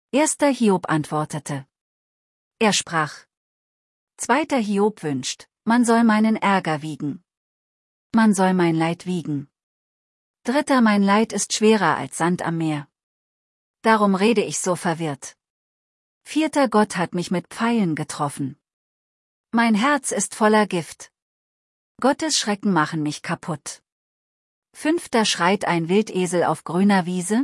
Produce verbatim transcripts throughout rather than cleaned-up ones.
Erster Hiob antwortete. Er sprach. Zweiter Hiob wünscht, man soll meinen Ärger wiegen. Man soll mein Leid wiegen. Dritter mein Leid ist schwerer als Sand am Meer. Darum rede ich so verwirrt. Vierter Gott hat mich mit Pfeilen getroffen. Mein Herz ist voller Gift. Gottes Schrecken machen mich kaputt. Fünfter schreit ein Wildesel auf grüner Wiese?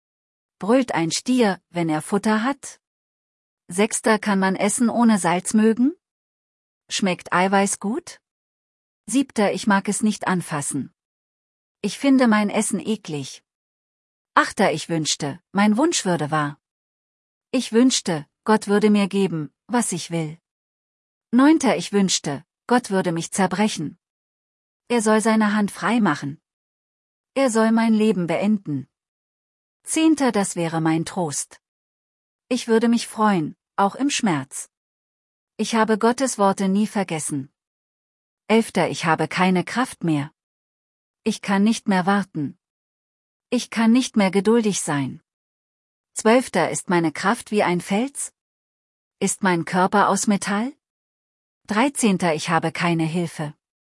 Brüllt ein Stier, wenn er Futter hat? Sechster kann man Essen ohne Salz mögen? Schmeckt Eiweiß gut? Siebter ich mag es nicht anfassen. Ich finde mein Essen eklig. Achter ich wünschte, mein Wunsch würde wahr. Ich wünschte, Gott würde mir geben, was ich will. Neunter ich wünschte, Gott würde mich zerbrechen. Er soll seine Hand frei machen. Er soll mein Leben beenden. Zehnter das wäre mein Trost. Ich würde mich freuen, auch im Schmerz. Ich habe Gottes Worte nie vergessen. Elfter ich habe keine Kraft mehr. Ich kann nicht mehr warten. Ich kann nicht mehr geduldig sein. Zwölfter ist meine Kraft wie ein Fels? Ist mein Körper aus Metall? Dreizehnter ich habe keine Hilfe.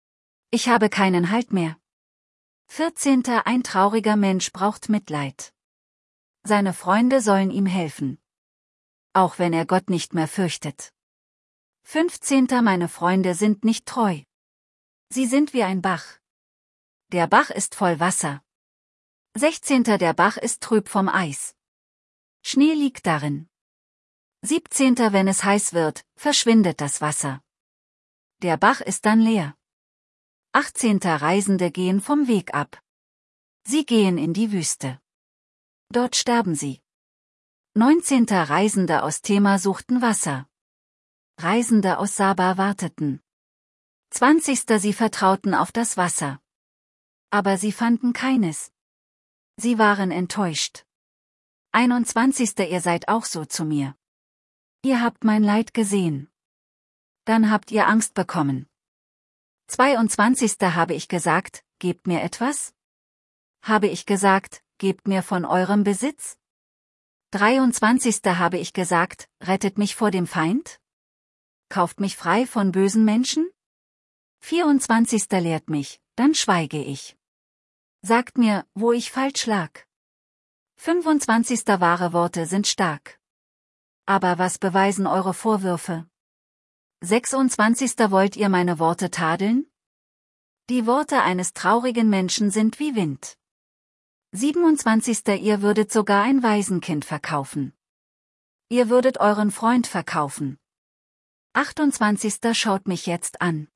Ich habe keinen Halt mehr. Vierzehnter ein trauriger Mensch braucht Mitleid. Seine Freunde sollen ihm helfen. Auch wenn er Gott nicht mehr fürchtet. Fünfzehnter meine Freunde sind nicht treu. Sie sind wie ein Bach. Der Bach ist voll Wasser. Sechzehnter der Bach ist trüb vom Eis. Schnee liegt darin. Siebzehnter wenn es heiß wird, verschwindet das Wasser. Der Bach ist dann leer. Achtzehnter Reisende gehen vom Weg ab. Sie gehen in die Wüste. Dort sterben sie. Neunzehnter Reisende aus Tema suchten Wasser. Reisende aus Saba warteten. Zwanzigster sie vertrauten auf das Wasser. Aber sie fanden keines. Sie waren enttäuscht. Einundzwanzigster ihr seid auch so zu mir. Ihr habt mein Leid gesehen. Dann habt ihr Angst bekommen. Zweiundzwanzigster habe ich gesagt, gebt mir etwas? Habe ich gesagt, gebt mir von eurem Besitz? Dreiundzwanzigster habe ich gesagt, rettet mich vor dem Feind? Kauft mich frei von bösen Menschen? Vierundzwanzigster lehrt mich, dann schweige ich. Sagt mir, wo ich falsch lag. Fünfundzwanzigster wahre Worte sind stark. Aber was beweisen eure Vorwürfe? Sechsundzwanzigster wollt ihr meine Worte tadeln? Die Worte eines traurigen Menschen sind wie Wind. Siebenundzwanzigster ihr würdet sogar ein Waisenkind verkaufen. Ihr würdet euren Freund verkaufen. Achtundzwanzigster schaut mich jetzt an.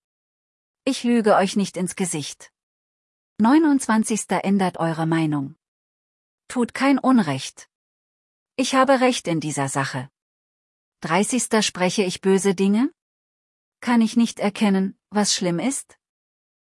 Ich lüge euch nicht ins Gesicht. Neunundzwanzigster ändert eure Meinung. Tut kein Unrecht. Ich habe Recht in dieser Sache. Dreißigster spreche ich böse Dinge? Kann ich nicht erkennen, was schlimm ist?